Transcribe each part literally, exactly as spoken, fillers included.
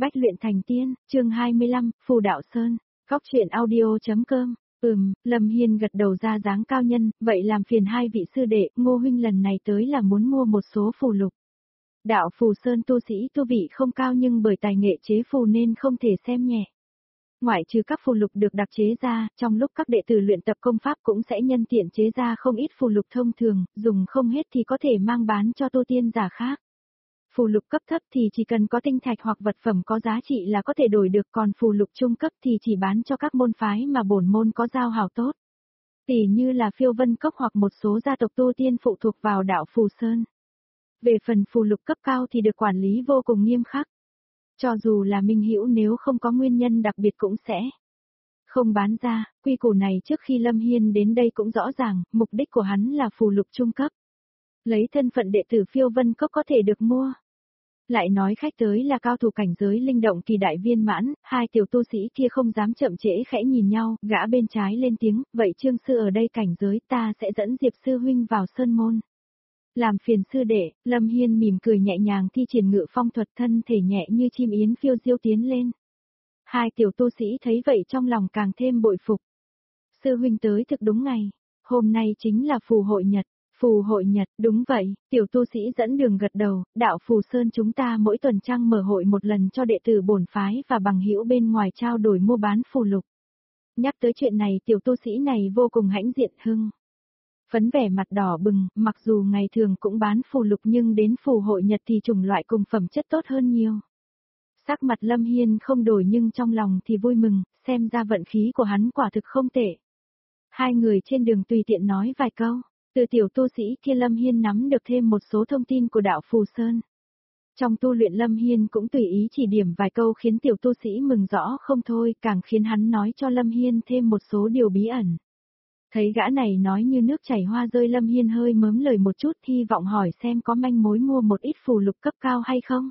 Bách luyện thành tiên, chương hai mươi lăm, Phù Đạo Sơn, Góc truyện audio.com. Ừm, Lâm Hiên gật đầu ra dáng cao nhân, vậy làm phiền hai vị sư đệ, Ngô huynh lần này tới là muốn mua một số phù lục. Đạo Phù Sơn tu sĩ tu vị không cao nhưng bởi tài nghệ chế phù nên không thể xem nhẹ. Ngoại trừ các phù lục được đặc chế ra, trong lúc các đệ tử luyện tập công pháp cũng sẽ nhân tiện chế ra không ít phù lục thông thường, dùng không hết thì có thể mang bán cho tu tiên giả khác. Phù lục cấp thấp thì chỉ cần có tinh thạch hoặc vật phẩm có giá trị là có thể đổi được, còn phù lục trung cấp thì chỉ bán cho các môn phái mà bổn môn có giao hảo tốt. Tỷ như là Phiêu Vân Cốc hoặc một số gia tộc tu tiên phụ thuộc vào đạo Phù Sơn. Về phần phù lục cấp cao thì được quản lý vô cùng nghiêm khắc. Cho dù là minh hữu nếu không có nguyên nhân đặc biệt cũng sẽ không bán ra, quy củ này trước khi Lâm Hiên đến đây cũng rõ ràng, mục đích của hắn là phù lục trung cấp. Lấy thân phận đệ tử Phiêu Vân Cốc có thể được mua. Lại nói khách tới là cao thủ cảnh giới linh động kỳ đại viên mãn, hai tiểu tu sĩ kia không dám chậm trễ khẽ nhìn nhau, gã bên trái lên tiếng, vậy Trương sư ở đây cảnh giới ta sẽ dẫn Diệp sư huynh vào sơn môn. Làm phiền sư đệ, Lâm Hiên mỉm cười nhẹ nhàng thi triển ngự phong thuật, thân thể nhẹ như chim yến phiêu diêu tiến lên. Hai tiểu tu sĩ thấy vậy trong lòng càng thêm bội phục. Sư huynh tới thực đúng ngày, hôm nay chính là phù hội nhật. Phù hội nhật, đúng vậy, tiểu tu sĩ dẫn đường gật đầu, đạo Phù Sơn chúng ta mỗi tuần trăng mở hội một lần cho đệ tử bổn phái và bằng hữu bên ngoài trao đổi mua bán phù lục. Nhắc tới chuyện này tiểu tu sĩ này vô cùng hãnh diện hưng. Phấn vẻ mặt đỏ bừng, mặc dù ngày thường cũng bán phù lục nhưng đến phù hội nhật thì chủng loại cùng phẩm chất tốt hơn nhiều. Sắc mặt Lâm Hiên không đổi nhưng trong lòng thì vui mừng, xem ra vận khí của hắn quả thực không tệ. Hai người trên đường tùy tiện nói vài câu. Từ tiểu tu sĩ kia Lâm Hiên nắm được thêm một số thông tin của đạo Phù Sơn. Trong tu luyện Lâm Hiên cũng tùy ý chỉ điểm vài câu khiến tiểu tu sĩ mừng rõ không thôi, càng khiến hắn nói cho Lâm Hiên thêm một số điều bí ẩn. Thấy gã này nói như nước chảy hoa rơi, Lâm Hiên hơi mớm lời một chút, hy vọng hỏi xem có manh mối mua một ít phù lục cấp cao hay không.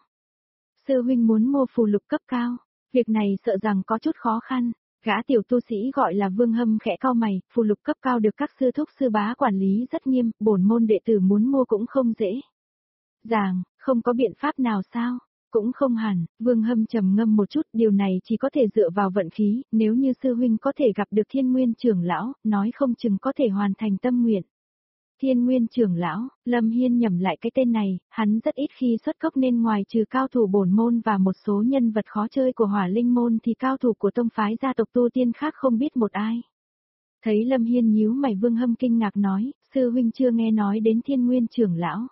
Sư huynh muốn mua phù lục cấp cao, việc này sợ rằng có chút khó khăn. Gã tiểu tu sĩ gọi là Vương Hâm khẽ cau mày, phù lục cấp cao được các sư thúc sư bá quản lý rất nghiêm, bổn môn đệ tử muốn mua cũng không dễ. Dàng, không có biện pháp nào sao? Cũng không hẳn, Vương Hâm trầm ngâm một chút, điều này chỉ có thể dựa vào vận khí, nếu như sư huynh có thể gặp được Thiên Nguyên trưởng lão, nói không chừng có thể hoàn thành tâm nguyện. Thiên Nguyên trưởng lão, Lâm Hiên nhẩm lại cái tên này, hắn rất ít khi xuất cốc nên ngoài trừ cao thủ bổn môn và một số nhân vật khó chơi của Hỏa Linh môn thì cao thủ của tông phái gia tộc tu tiên khác không biết một ai. Thấy Lâm Hiên nhíu mày, Vương Hâm kinh ngạc nói, sư huynh chưa nghe nói đến Thiên Nguyên trưởng lão.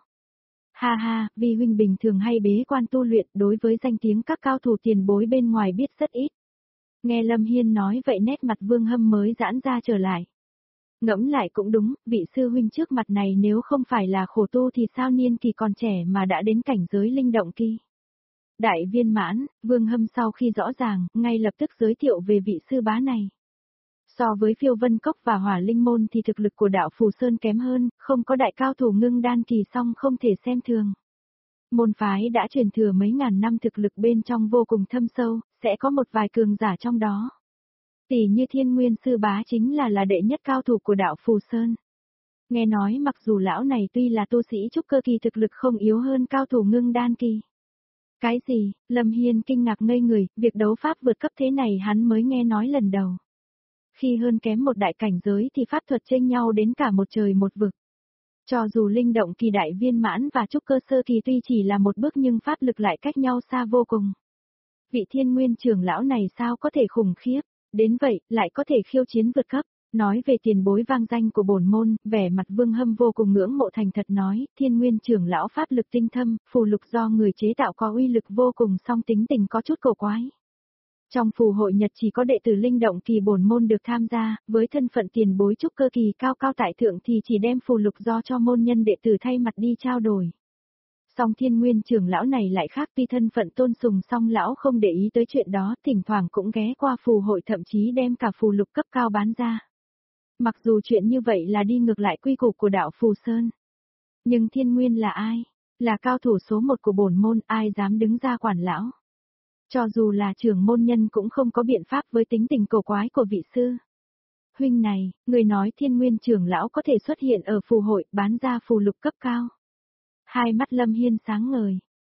Ha ha, vì huynh bình thường hay bế quan tu luyện, đối với danh tiếng các cao thủ tiền bối bên ngoài biết rất ít. Nghe Lâm Hiên nói vậy nét mặt Vương Hâm mới giãn ra trở lại. Ngẫm lại cũng đúng, vị sư huynh trước mặt này nếu không phải là khổ tu thì sao niên kỳ còn trẻ mà đã đến cảnh giới linh động kỳ. Đại viên mãn, Vương Hâm sau khi rõ ràng, ngay lập tức giới thiệu về vị sư bá này. So với Phiêu Vân Cốc và Hỏa Linh môn thì thực lực của đạo Phù Sơn kém hơn, không có đại cao thủ ngưng đan kỳ song không thể xem thường. Môn phái đã truyền thừa mấy ngàn năm, thực lực bên trong vô cùng thâm sâu, sẽ có một vài cường giả trong đó. Tỷ như Thiên Nguyên sư bá chính là là đệ nhất cao thủ của đạo Phù Sơn. Nghe nói mặc dù lão này tuy là tu sĩ trúc cơ kỳ thực lực không yếu hơn cao thủ ngưng đan kỳ. Cái gì? Lâm Hiên kinh ngạc ngây người, việc đấu pháp vượt cấp thế này hắn mới nghe nói lần đầu. Khi hơn kém một đại cảnh giới thì pháp thuật chênh nhau đến cả một trời một vực. Cho dù linh động kỳ đại viên mãn và trúc cơ sơ kỳ tuy chỉ là một bước nhưng pháp lực lại cách nhau xa vô cùng. Vị Thiên Nguyên trưởng lão này sao có thể khủng khiếp? Đến vậy, lại có thể khiêu chiến vượt cấp. Nói về tiền bối vang danh của bổn môn, vẻ mặt Vương Hâm vô cùng ngưỡng mộ thành thật nói, Thiên Nguyên trưởng lão pháp lực tinh thâm, phù lục do người chế tạo có uy lực vô cùng song tính tình có chút cổ quái. Trong phù hội nhật chỉ có đệ tử linh động kỳ bổn môn được tham gia, với thân phận tiền bối trúc cơ kỳ cao cao tại thượng thì chỉ đem phù lục do cho môn nhân đệ tử thay mặt đi trao đổi. Song Thiên Nguyên trưởng lão này lại khác, tuy thân phận tôn sùng song lão không để ý tới chuyện đó, thỉnh thoảng cũng ghé qua phù hội, thậm chí đem cả phù lục cấp cao bán ra. Mặc dù chuyện như vậy là đi ngược lại quy củ của đạo Phù Sơn. Nhưng Thiên Nguyên là ai? Là cao thủ số một của bổn môn, ai dám đứng ra quản lão? Cho dù là trưởng môn nhân cũng không có biện pháp với tính tình cổ quái của vị sư huynh này, người nói Thiên Nguyên trưởng lão có thể xuất hiện ở phù hội bán ra phù lục cấp cao. Hai mắt Lâm Hiên sáng ngời.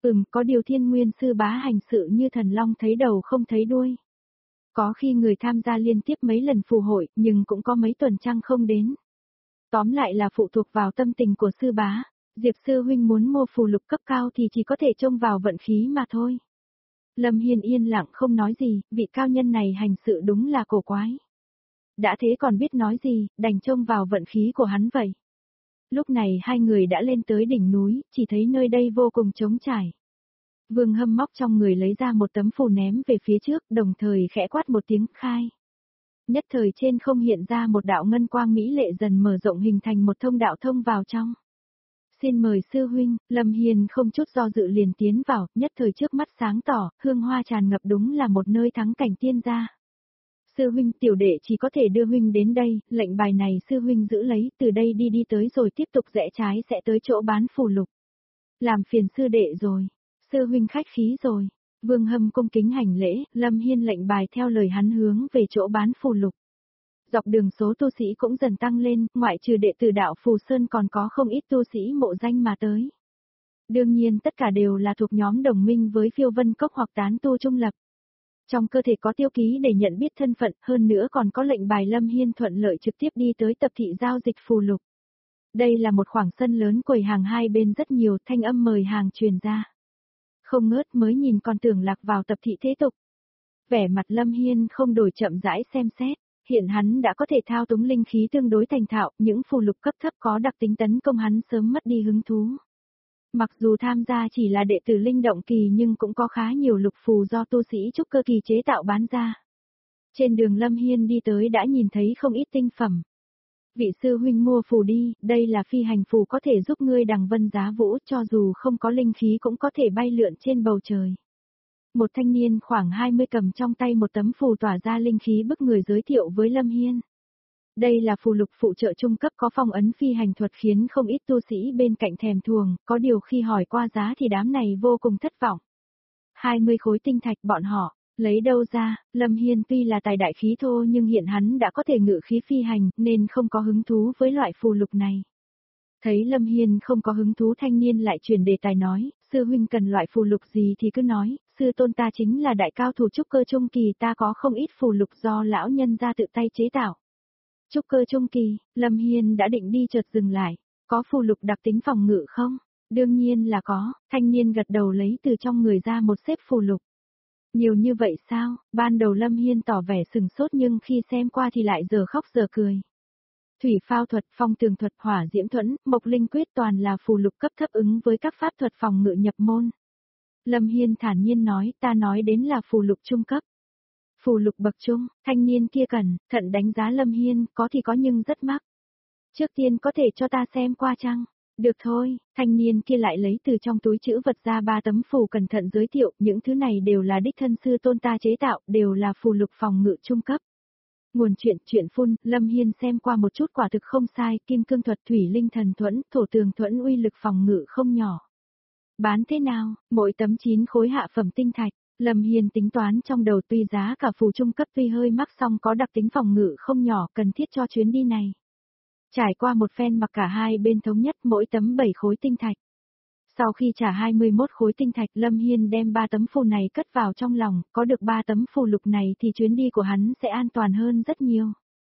Ừm, có điều Thiên Nguyên sư bá hành sự như thần long thấy đầu không thấy đuôi. Có khi người tham gia liên tiếp mấy lần phù hội, nhưng cũng có mấy tuần trăng không đến. Tóm lại là phụ thuộc vào tâm tình của sư bá, Diệp sư huynh muốn mua phù lục cấp cao thì chỉ có thể trông vào vận khí mà thôi. Lâm Hiên yên lặng không nói gì, vị cao nhân này hành sự đúng là cổ quái. Đã thế còn biết nói gì, đành trông vào vận khí của hắn vậy. Lúc này hai người đã lên tới đỉnh núi, chỉ thấy nơi đây vô cùng trống trải. Vương Hâm móc trong người lấy ra một tấm phù ném về phía trước, đồng thời khẽ quát một tiếng khai. Nhất thời trên không hiện ra một đạo ngân quang mỹ lệ dần mở rộng hình thành một thông đạo thông vào trong. Xin mời sư huynh, Lâm Hiền không chút do dự liền tiến vào, nhất thời trước mắt sáng tỏ, hương hoa tràn ngập đúng là một nơi thắng cảnh tiên gia. Sư huynh tiểu đệ chỉ có thể đưa huynh đến đây, lệnh bài này sư huynh giữ lấy, từ đây đi đi tới rồi tiếp tục rẽ trái sẽ tới chỗ bán phù lục. Làm phiền sư đệ rồi, sư huynh khách khí rồi. Vương Hâm cung kính hành lễ, Lâm Hiên lệnh bài theo lời hắn hướng về chỗ bán phù lục. Dọc đường số tu sĩ cũng dần tăng lên, ngoại trừ đệ tử đạo Phù Sơn còn có không ít tu sĩ mộ danh mà tới. Đương nhiên tất cả đều là thuộc nhóm đồng minh với Phiêu Vân Cốc hoặc tán tu trung lập. Trong cơ thể có tiêu ký để nhận biết thân phận, hơn nữa còn có lệnh bài Lâm Hiên thuận lợi trực tiếp đi tới tập thị giao dịch phù lục. Đây là một khoảng sân lớn quầy hàng hai bên rất nhiều, thanh âm mời hàng truyền ra. Không ngớt mới nhìn còn tưởng lạc vào tập thị thế tục. Vẻ mặt Lâm Hiên không đổi chậm rãi xem xét, hiện hắn đã có thể thao túng linh khí tương đối thành thạo, những phù lục cấp thấp có đặc tính tấn công hắn sớm mất đi hứng thú. Mặc dù tham gia chỉ là đệ tử linh động kỳ nhưng cũng có khá nhiều lục phù do tu sĩ trúc cơ kỳ chế tạo bán ra. Trên đường Lâm Hiên đi tới đã nhìn thấy không ít tinh phẩm. Vị sư huynh mua phù đi, đây là phi hành phù có thể giúp ngươi đằng vân giá vũ, cho dù không có linh khí cũng có thể bay lượn trên bầu trời. Một thanh niên khoảng hai mươi cầm trong tay một tấm phù tỏa ra linh khí bức người giới thiệu với Lâm Hiên. Đây là phù lục phụ trợ trung cấp có phong ấn phi hành thuật khiến không ít tu sĩ bên cạnh thèm thuồng, có điều khi hỏi qua giá thì đám này vô cùng thất vọng. hai mươi khối tinh thạch bọn họ, lấy đâu ra, Lâm Hiên tuy là tài đại khí thô nhưng hiện hắn đã có thể ngự khí phi hành nên không có hứng thú với loại phù lục này. Thấy Lâm Hiên không có hứng thú thanh niên lại chuyển đề tài nói, sư huynh cần loại phù lục gì thì cứ nói, sư tôn ta chính là đại cao thủ trúc cơ trung kỳ ta có không ít phù lục do lão nhân gia tự tay chế tạo. Trúc cơ trung kỳ, Lâm Hiên đã định đi chợt dừng lại, có phù lục đặc tính phòng ngự không? Đương nhiên là có, thanh niên gật đầu lấy từ trong người ra một xếp phù lục. Nhiều như vậy sao? Ban đầu Lâm Hiên tỏ vẻ sừng sốt nhưng khi xem qua thì lại giờ khóc giờ cười. Thủy phao thuật, phong tường thuật, hỏa diễm thuẫn, mộc linh quyết toàn là phù lục cấp thấp ứng với các pháp thuật phòng ngự nhập môn. Lâm Hiên thản nhiên nói, ta nói đến là phù lục trung cấp. Phù lục bậc trung, thanh niên kia cẩn thận đánh giá Lâm Hiên, có thì có nhưng rất mắc. Trước tiên có thể cho ta xem qua chăng? Được thôi, thanh niên kia lại lấy từ trong túi chữ vật ra ba tấm phù cẩn thận giới thiệu, những thứ này đều là đích thân sư tôn ta chế tạo, đều là phù lục phòng ngự trung cấp. Nguồn chuyện chuyện phun, Lâm Hiên xem qua một chút quả thực không sai, kim cương thuật thủy linh thần thuẫn, thổ tường thuẫn uy lực phòng ngự không nhỏ. Bán thế nào, mỗi tấm chín khối hạ phẩm tinh thạch, Lâm Hiên tính toán trong đầu tuy giá cả phù trung cấp tuy hơi mắc song có đặc tính phòng ngự không nhỏ cần thiết cho chuyến đi này. Trải qua một phen mặc cả hai bên thống nhất mỗi tấm bảy khối tinh thạch. Sau khi trả hai mươi mốt khối tinh thạch Lâm Hiên đem ba tấm phù này cất vào trong lòng, có được ba tấm phù lục này thì chuyến đi của hắn sẽ an toàn hơn rất nhiều.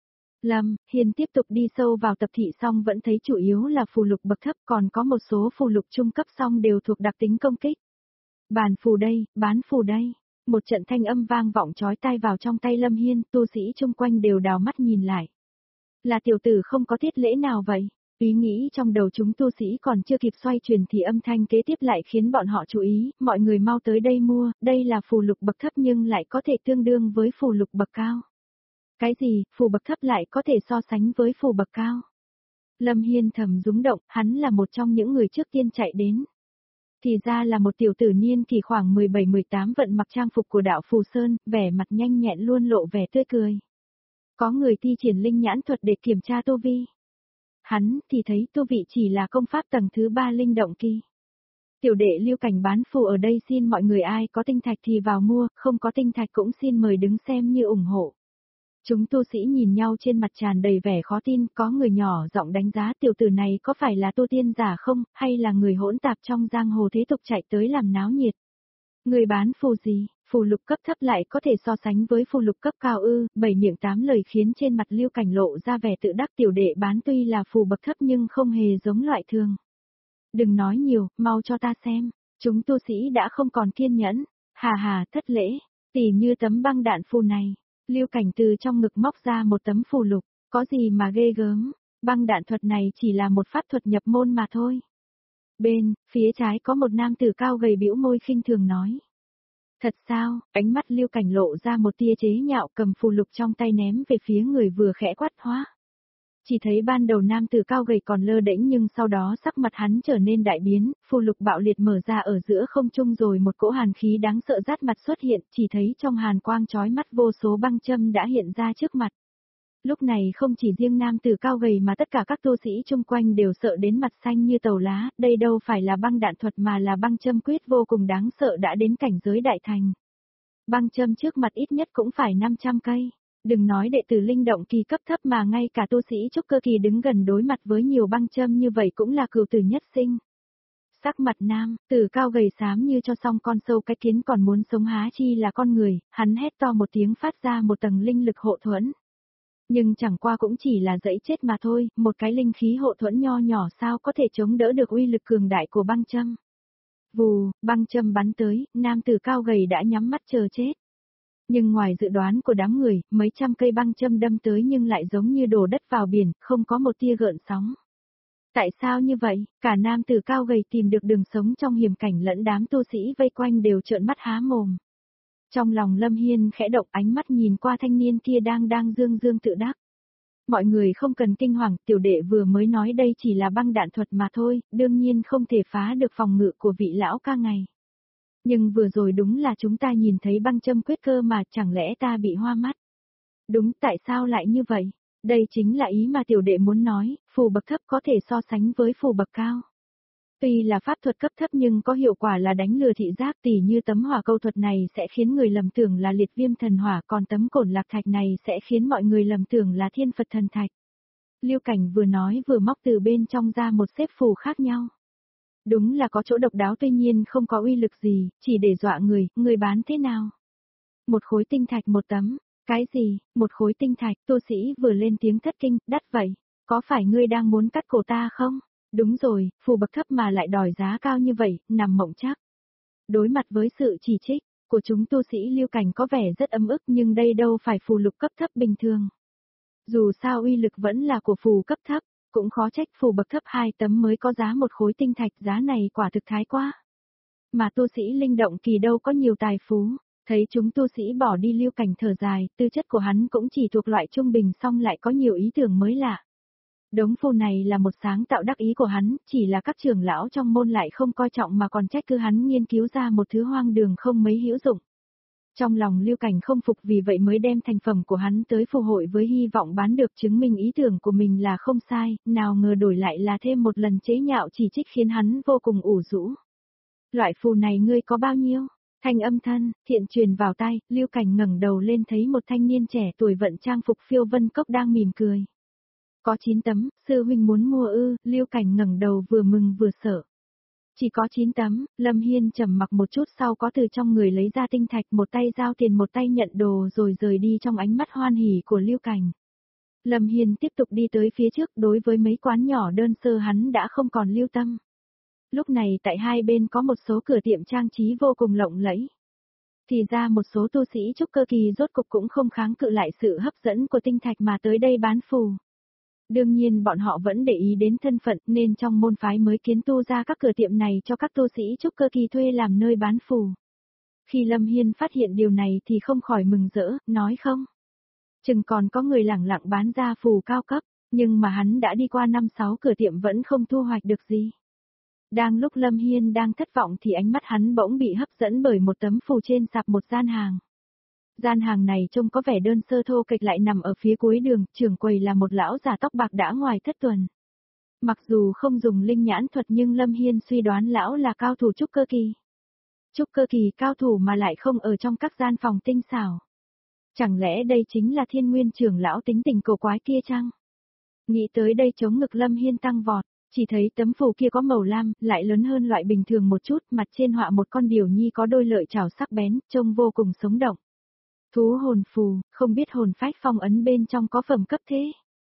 Lâm Hiên tiếp tục đi sâu vào tập thị song vẫn thấy chủ yếu là phù lục bậc thấp còn có một số phù lục trung cấp song đều thuộc đặc tính công kích. Bàn phù đây, bán phù đây. Một trận thanh âm vang vọng chói tai vào trong tay Lâm Hiên, tu sĩ chung quanh đều đào mắt nhìn lại. Là tiểu tử không có tiết lễ nào vậy? Ý nghĩ trong đầu chúng tu sĩ còn chưa kịp xoay chuyển thì âm thanh kế tiếp lại khiến bọn họ chú ý, mọi người mau tới đây mua, đây là phù lục bậc thấp nhưng lại có thể tương đương với phù lục bậc cao. Cái gì, phù bậc thấp lại có thể so sánh với phù bậc cao? Lâm Hiên thầm rúng động, hắn là một trong những người trước tiên chạy đến. Thì ra là một tiểu tử niên kỳ khoảng mười bảy mười tám vận mặc trang phục của đạo Phù Sơn, vẻ mặt nhanh nhẹn luôn lộ vẻ tươi cười. Có người thi triển linh nhãn thuật để kiểm tra tu vi. Hắn thì thấy tu vị chỉ là công pháp tầng thứ ba linh động kỳ. Tiểu đệ Lưu Cảnh bán phù ở đây xin mọi người ai có tinh thạch thì vào mua, không có tinh thạch cũng xin mời đứng xem như ủng hộ. Chúng tu sĩ nhìn nhau trên mặt tràn đầy vẻ khó tin, có người nhỏ giọng đánh giá tiểu tử này có phải là tu tiên giả không, hay là người hỗn tạp trong giang hồ thế tục chạy tới làm náo nhiệt. Người bán phù gì, phù lục cấp thấp lại có thể so sánh với phù lục cấp cao ư, bảy miệng tám lời khiến trên mặt Lưu Cảnh lộ ra vẻ tự đắc, tiểu đệ bán tuy là phù bậc thấp nhưng không hề giống loại thường. Đừng nói nhiều, mau cho ta xem, chúng tu sĩ đã không còn kiên nhẫn, hà hà thất lễ, tỉ như tấm băng đạn phù này. Lưu Cảnh từ trong ngực móc ra một tấm phù lục, có gì mà ghê gớm, băng đạn thuật này chỉ là một pháp thuật nhập môn mà thôi. Bên, phía trái có một nam tử cao gầy bĩu môi khinh thường nói. Thật sao, ánh mắt Lưu Cảnh lộ ra một tia chế nhạo, cầm phù lục trong tay ném về phía người vừa khẽ quát hóa. Chỉ thấy ban đầu nam tử cao gầy còn lơ đễnh nhưng sau đó sắc mặt hắn trở nên đại biến, phù lục bạo liệt mở ra ở giữa không trung rồi một cỗ hàn khí đáng sợ rát mặt xuất hiện, chỉ thấy trong hàn quang chói mắt vô số băng châm đã hiện ra trước mặt. Lúc này không chỉ riêng nam tử cao gầy mà tất cả các tu sĩ chung quanh đều sợ đến mặt xanh như tàu lá, đây đâu phải là băng đạn thuật mà là băng châm quyết vô cùng đáng sợ đã đến cảnh giới đại thành. Băng châm trước mặt ít nhất cũng phải năm trăm cây. Đừng nói đệ tử linh động kỳ cấp thấp mà ngay cả tu sĩ trúc cơ kỳ đứng gần đối mặt với nhiều băng châm như vậy cũng là cừu tử nhất sinh. Sắc mặt nam, tử cao gầy xám như cho xong con sâu cái kiến còn muốn sống há chi là con người, hắn hét to một tiếng phát ra một tầng linh lực hộ thuẫn. Nhưng chẳng qua cũng chỉ là dẫy chết mà thôi, một cái linh khí hộ thuẫn nho nhỏ sao có thể chống đỡ được uy lực cường đại của băng châm. Vù, băng châm bắn tới, nam tử cao gầy đã nhắm mắt chờ chết. Nhưng ngoài dự đoán của đám người, mấy trăm cây băng châm đâm tới nhưng lại giống như đổ đất vào biển, không có một tia gợn sóng. Tại sao như vậy, cả nam tử cao gầy tìm được đường sống trong hiểm cảnh lẫn đám tu sĩ vây quanh đều trợn mắt há mồm. Trong lòng Lâm Hiên khẽ động ánh mắt nhìn qua thanh niên kia đang đang dương dương tự đắc. Mọi người không cần kinh hoàng, tiểu đệ vừa mới nói đây chỉ là băng đạn thuật mà thôi, đương nhiên không thể phá được phòng ngự của vị lão ca ngày. Nhưng vừa rồi đúng là chúng ta nhìn thấy băng châm quyết cơ mà chẳng lẽ ta bị hoa mắt. Đúng, tại sao lại như vậy? Đây chính là ý mà tiểu đệ muốn nói, phù bậc thấp có thể so sánh với phù bậc cao. Tuy là pháp thuật cấp thấp nhưng có hiệu quả là đánh lừa thị giác, tỉ như tấm hỏa câu thuật này sẽ khiến người lầm tưởng là liệt viêm thần hỏa, còn tấm cổn lạc thạch này sẽ khiến mọi người lầm tưởng là thiên Phật thần thạch. Lưu Cảnh vừa nói vừa móc từ bên trong ra một xếp phù khác nhau. Đúng là có chỗ độc đáo tuy nhiên không có uy lực gì, chỉ để dọa người, người bán thế nào? Một khối tinh thạch một tấm, cái gì, một khối tinh thạch, tu sĩ vừa lên tiếng thất kinh, đắt vậy, có phải ngươi đang muốn cắt cổ ta không? Đúng rồi, phù bậc thấp mà lại đòi giá cao như vậy, nằm mộng chắc. Đối mặt với sự chỉ trích của chúng tu sĩ Lưu Cảnh có vẻ rất ấm ức nhưng đây đâu phải phù lục cấp thấp bình thường. Dù sao uy lực vẫn là của phù cấp thấp. Cũng khó trách phù bậc thấp hai tấm mới có giá một khối tinh thạch, giá này quả thực thái quá. Mà tu sĩ linh động kỳ đâu có nhiều tài phú, thấy chúng tu sĩ bỏ đi Lưu Cảnh thở dài, tư chất của hắn cũng chỉ thuộc loại trung bình song lại có nhiều ý tưởng mới lạ. Đống phù này là một sáng tạo đắc ý của hắn, chỉ là các trưởng lão trong môn lại không coi trọng mà còn trách cứ hắn nghiên cứu ra một thứ hoang đường không mấy hữu dụng. Trong lòng Lưu Cảnh không phục vì vậy mới đem thành phẩm của hắn tới phù hội với hy vọng bán được chứng minh ý tưởng của mình là không sai, nào ngờ đổi lại là thêm một lần chế nhạo chỉ trích khiến hắn vô cùng ủ rũ. Loại phù này ngươi có bao nhiêu? Thanh âm thân, thiện truyền vào tai, Lưu Cảnh ngẩng đầu lên thấy một thanh niên trẻ tuổi vận trang phục phiêu vân cốc đang mỉm cười. Có chín tấm, sư huynh muốn mua ư, Lưu Cảnh ngẩng đầu vừa mừng vừa sợ. Chỉ có chín tấm, Lâm Hiên trầm mặc một chút sau có từ trong người lấy ra tinh thạch, một tay giao tiền một tay nhận đồ rồi rời đi trong ánh mắt hoan hỉ của Lưu Cảnh. Lâm Hiên tiếp tục đi tới phía trước, đối với mấy quán nhỏ đơn sơ hắn đã không còn lưu tâm. Lúc này tại hai bên có một số cửa tiệm trang trí vô cùng lộng lẫy. Thì ra một số tu sĩ trúc cơ kỳ rốt cục cũng không kháng cự lại sự hấp dẫn của tinh thạch mà tới đây bán phù. Đương nhiên bọn họ vẫn để ý đến thân phận nên trong môn phái mới kiến tu ra các cửa tiệm này cho các tu sĩ trúc cơ kỳ thuê làm nơi bán phù. Khi Lâm Hiên phát hiện điều này thì không khỏi mừng rỡ, nói không. Chừng còn có người lẳng lặng bán ra phù cao cấp, nhưng mà hắn đã đi qua năm sáu cửa tiệm vẫn không thu hoạch được gì. Đang lúc Lâm Hiên đang thất vọng thì ánh mắt hắn bỗng bị hấp dẫn bởi một tấm phù trên sạp một gian hàng. Gian hàng này trông có vẻ đơn sơ thô kệch lại nằm ở phía cuối đường, trưởng quầy là một lão già tóc bạc đã ngoài thất tuần. Mặc dù không dùng linh nhãn thuật nhưng Lâm Hiên suy đoán lão là cao thủ trúc cơ kỳ. Trúc cơ kỳ cao thủ mà lại không ở trong các gian phòng tinh xảo. Chẳng lẽ đây chính là Thiên Nguyên trưởng lão tính tình cổ quái kia chăng? Nghĩ tới đây chống ngực Lâm Hiên tăng vọt, chỉ thấy tấm phù kia có màu lam, lại lớn hơn loại bình thường một chút, mặt trên họa một con điểu nhi có đôi lợi chảo sắc bén, trông vô cùng sống động. Thú hồn phù, không biết hồn phách phong ấn bên trong có phẩm cấp thế.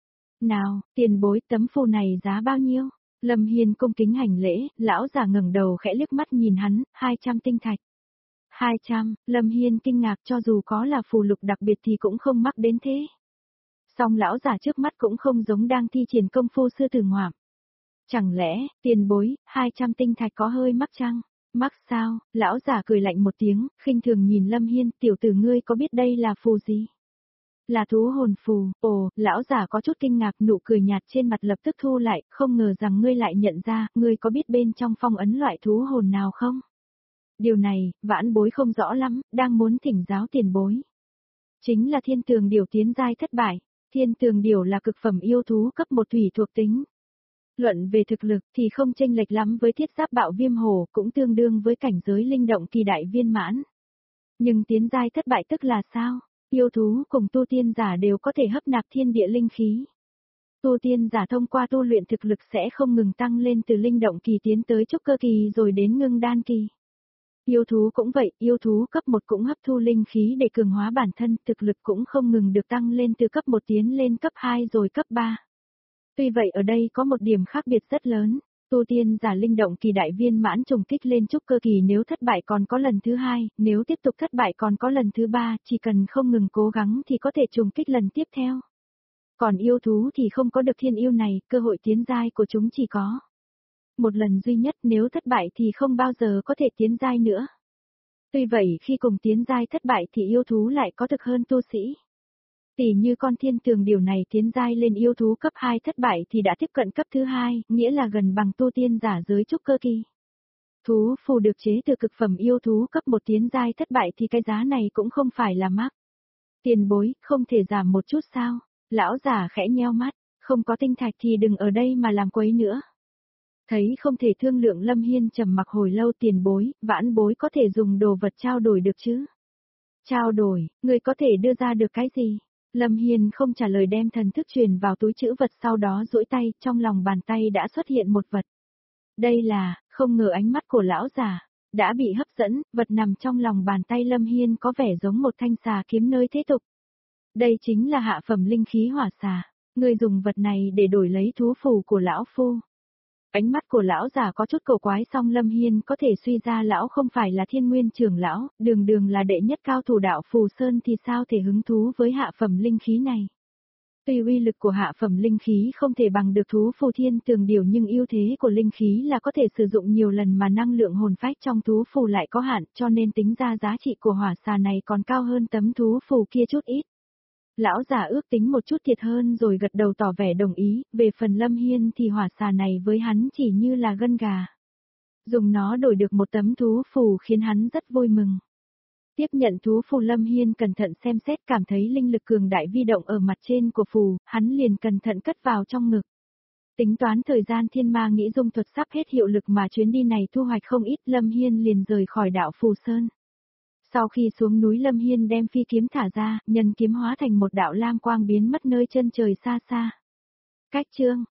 Nào, tiền bối, tấm phù này giá bao nhiêu? Lâm Hiên cung kính hành lễ, lão giả ngẩng đầu khẽ liếc mắt nhìn hắn, hai trăm tinh thạch. hai trăm, Lâm Hiên kinh ngạc, cho dù có là phù lục đặc biệt thì cũng không mắc đến thế. Song lão giả trước mắt cũng không giống đang thi triển công phu sư tử ngoạm. Chẳng lẽ, tiền bối, hai trăm tinh thạch có hơi mắc chăng? Mắc sao? Lão giả cười lạnh một tiếng, khinh thường nhìn Lâm Hiên, tiểu tử ngươi có biết đây là phù gì? Là thú hồn phù. Ồ, lão giả có chút kinh ngạc, nụ cười nhạt trên mặt lập tức thu lại, không ngờ rằng ngươi lại nhận ra, ngươi có biết bên trong phong ấn loại thú hồn nào không? Điều này, vãn bối không rõ lắm, đang muốn thỉnh giáo tiền bối. Chính là thiên tường điểu tiến giai thất bại. Thiên tường điểu là cực phẩm yêu thú cấp một thủy thuộc tính. Luận về thực lực thì không chênh lệch lắm với thiết giáp bạo viêm hổ, cũng tương đương với cảnh giới linh động kỳ đại viên mãn. Nhưng tiến giai thất bại tức là sao? Yêu thú cùng tu tiên giả đều có thể hấp nạp thiên địa linh khí. Tu tiên giả thông qua tu luyện thực lực sẽ không ngừng tăng lên từ linh động kỳ tiến tới trúc cơ kỳ rồi đến ngưng đan kỳ. Yêu thú cũng vậy, yêu thú cấp một cũng hấp thu linh khí để cường hóa bản thân, thực lực cũng không ngừng được tăng lên từ cấp một tiến lên cấp hai rồi cấp ba. Tuy vậy ở đây có một điểm khác biệt rất lớn, tu tiên giả linh động kỳ đại viên mãn trùng kích lên trúc cơ kỳ nếu thất bại còn có lần thứ hai, nếu tiếp tục thất bại còn có lần thứ ba, chỉ cần không ngừng cố gắng thì có thể trùng kích lần tiếp theo. Còn yêu thú thì không có được thiên yêu này, cơ hội tiến giai của chúng chỉ có một lần duy nhất, nếu thất bại thì không bao giờ có thể tiến giai nữa. Tuy vậy khi cùng tiến giai thất bại thì yêu thú lại có thực hơn tu sĩ. Tỷ như con thiên tường điều này tiến giai lên yêu thú cấp hai thất bại thì đã tiếp cận cấp thứ hai, nghĩa là gần bằng tu tiên giả giới trúc cơ kỳ. Thú phù được chế từ cực phẩm yêu thú cấp một tiến giai thất bại thì cái giá này cũng không phải là mắc. Tiền bối, không thể giảm một chút sao? Lão giả khẽ nheo mắt, không có tinh thạch thì đừng ở đây mà làm quấy nữa. Thấy không thể thương lượng, Lâm Hiên trầm mặc hồi lâu. Tiền bối, vãn bối có thể dùng đồ vật trao đổi được chứ? Trao đổi, người có thể đưa ra được cái gì? Lâm Hiên không trả lời, đem thần thức truyền vào túi trữ vật, sau đó duỗi tay, trong lòng bàn tay đã xuất hiện một vật. Đây là, không ngờ ánh mắt của lão già đã bị hấp dẫn, vật nằm trong lòng bàn tay Lâm Hiên có vẻ giống một thanh xà kiếm nơi thế tục. Đây chính là hạ phẩm linh khí hỏa xà, ngươi dùng vật này để đổi lấy thú phù của lão phu. Ánh mắt của lão già có chút cổ quái, song Lâm Hiên có thể suy ra lão không phải là Thiên Nguyên trưởng lão, đường đường là đệ nhất cao thủ đạo Phù Sơn thì sao thể hứng thú với hạ phẩm linh khí này. Tuy uy lực của hạ phẩm linh khí không thể bằng được thú phù thiên tường điều, nhưng ưu thế của linh khí là có thể sử dụng nhiều lần mà năng lượng hồn phách trong thú phù lại có hạn, cho nên tính ra giá trị của hỏa xà này còn cao hơn tấm thú phù kia chút ít. Lão giả ước tính một chút thiệt hơn rồi gật đầu tỏ vẻ đồng ý, về phần Lâm Hiên thì hỏa xà này với hắn chỉ như là gân gà. Dùng nó đổi được một tấm thú phù khiến hắn rất vui mừng. Tiếp nhận thú phù, Lâm Hiên cẩn thận xem xét, cảm thấy linh lực cường đại vi động ở mặt trên của phù, hắn liền cẩn thận cất vào trong ngực. Tính toán thời gian thiên ma nghĩ dung thuật sắp hết hiệu lực mà chuyến đi này thu hoạch không ít, Lâm Hiên liền rời khỏi đạo Phù Sơn. Sau khi xuống núi, Lâm Hiên đem phi kiếm thả ra, nhân kiếm hóa thành một đạo lam quang biến mất nơi chân trời xa xa. Cách chương